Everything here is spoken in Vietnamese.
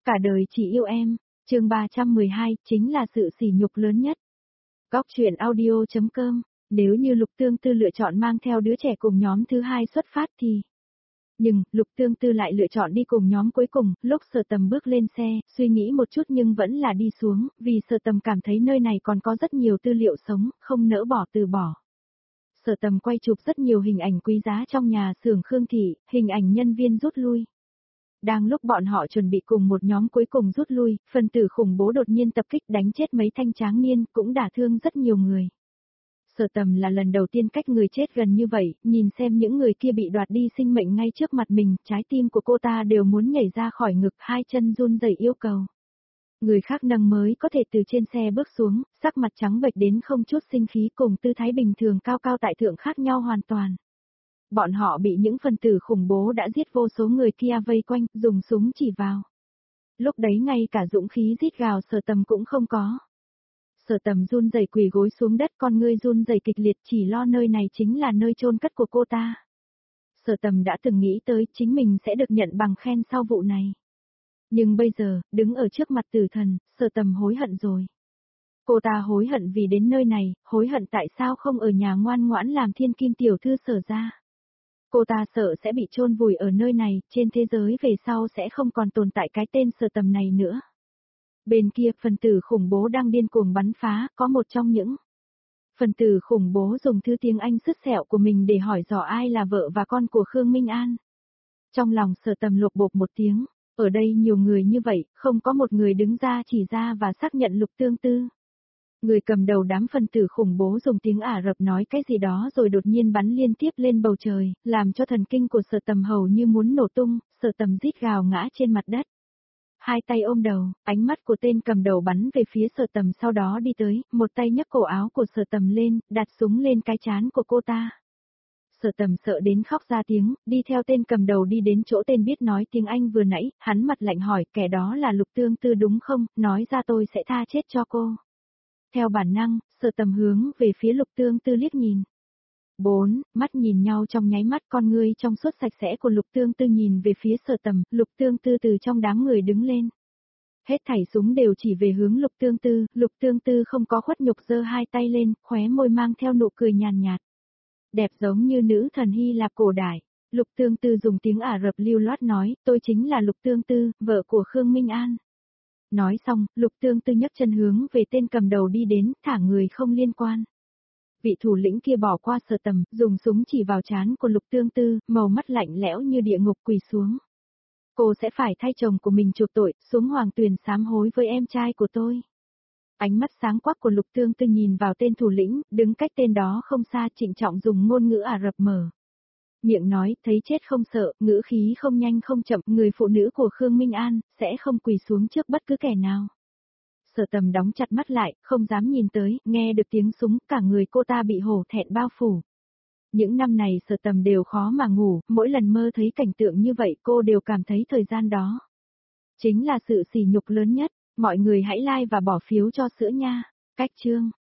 Cả đời chỉ yêu em, chương 312, chính là sự sỉ nhục lớn nhất. Góc truyện audio.com, nếu như Lục Tương Tư lựa chọn mang theo đứa trẻ cùng nhóm thứ hai xuất phát thì... Nhưng, Lục Tương Tư lại lựa chọn đi cùng nhóm cuối cùng, lúc Sở Tầm bước lên xe, suy nghĩ một chút nhưng vẫn là đi xuống, vì Sở Tầm cảm thấy nơi này còn có rất nhiều tư liệu sống, không nỡ bỏ từ bỏ. Sở Tầm quay chụp rất nhiều hình ảnh quý giá trong nhà xưởng Khương Thị, hình ảnh nhân viên rút lui. Đang lúc bọn họ chuẩn bị cùng một nhóm cuối cùng rút lui, phần tử khủng bố đột nhiên tập kích đánh chết mấy thanh tráng niên, cũng đả thương rất nhiều người. Sở Tầm là lần đầu tiên cách người chết gần như vậy, nhìn xem những người kia bị đoạt đi sinh mệnh ngay trước mặt mình, trái tim của cô ta đều muốn nhảy ra khỏi ngực, hai chân run rẩy yêu cầu. Người khác nâng mới có thể từ trên xe bước xuống, sắc mặt trắng bệch đến không chút sinh khí, cùng tư thái bình thường cao cao tại thượng khác nhau hoàn toàn. Bọn họ bị những phần tử khủng bố đã giết vô số người kia vây quanh, dùng súng chỉ vào. Lúc đấy ngay cả dũng khí rít gào Sở Tầm cũng không có. Sở Tầm run rẩy quỳ gối xuống đất, con ngươi run rẩy kịch liệt, chỉ lo nơi này chính là nơi chôn cất của cô ta. Sở Tầm đã từng nghĩ tới chính mình sẽ được nhận bằng khen sau vụ này. Nhưng bây giờ, đứng ở trước mặt tử thần, Sở Tầm hối hận rồi. Cô ta hối hận vì đến nơi này, hối hận tại sao không ở nhà ngoan ngoãn làm thiên kim tiểu thư Sở gia. Cô ta sợ sẽ bị chôn vùi ở nơi này, trên thế giới về sau sẽ không còn tồn tại cái tên Sở Tầm này nữa. Bên kia, phần tử khủng bố đang điên cuồng bắn phá, có một trong những phần tử khủng bố dùng thứ tiếng Anh sứt sẹo của mình để hỏi dò ai là vợ và con của Khương Minh An. Trong lòng Sở Tầm lột bột một tiếng, ở đây nhiều người như vậy, không có một người đứng ra chỉ ra và xác nhận Lục Tương Tư. Người cầm đầu đám phần tử khủng bố dùng tiếng Ả Rập nói cái gì đó rồi đột nhiên bắn liên tiếp lên bầu trời, làm cho thần kinh của Sở Tầm hầu như muốn nổ tung, Sở Tầm rít gào ngã trên mặt đất. Hai tay ôm đầu, ánh mắt của tên cầm đầu bắn về phía Sở Tầm, sau đó đi tới, một tay nhấc cổ áo của Sở Tầm lên, đặt súng lên cái trán của cô ta. Sở Tầm sợ đến khóc ra tiếng, đi theo tên cầm đầu đi đến chỗ tên biết nói tiếng Anh vừa nãy, hắn mặt lạnh hỏi, kẻ đó là Lục Tương Tư đúng không, nói ra tôi sẽ tha chết cho cô. Theo bản năng, Sở Tầm hướng về phía Lục Tương Tư liếc nhìn. Mắt nhìn nhau trong nháy mắt, con ngươi trong suốt sạch sẽ của Lục Tương Tư nhìn về phía Sở Tầm, Lục Tương Tư từ trong đám người đứng lên. Hết thảy súng đều chỉ về hướng Lục Tương Tư không có khuất nhục giơ hai tay lên, khóe môi mang theo nụ cười nhàn nhạt. Đẹp giống như nữ thần Hy Lạp cổ đại. Lục Tương Tư dùng tiếng Ả Rập lưu loát nói, tôi chính là Lục Tương Tư, vợ của Khương Minh An. Nói xong, Lục Tương Tư nhấc chân hướng về tên cầm đầu đi đến, thả người không liên quan. Vị thủ lĩnh kia bỏ qua Sở Tầm, dùng súng chỉ vào trán của Lục Tương Tư, màu mắt lạnh lẽo như địa ngục, quỳ xuống. Cô sẽ phải thay chồng của mình chuộc tội, xuống hoàng tuyền sám hối với em trai của tôi. Ánh mắt sáng quắc của Lục Tương Tư nhìn vào tên thủ lĩnh, đứng cách tên đó không xa, trịnh trọng dùng ngôn ngữ Ả Rập mở miệng nói, thấy chết không sợ, ngữ khí không nhanh không chậm, người phụ nữ của Khương Minh An, sẽ không quỳ xuống trước bất cứ kẻ nào. Sở Tầm đóng chặt mắt lại, không dám nhìn tới, nghe được tiếng súng, cả người cô ta bị hổ thẹn bao phủ. Những năm này Sở Tầm đều khó mà ngủ, mỗi lần mơ thấy cảnh tượng như vậy cô đều cảm thấy thời gian đó chính là sự sỉ nhục lớn nhất. Mọi người hãy like và bỏ phiếu cho sữa nha. Cách chương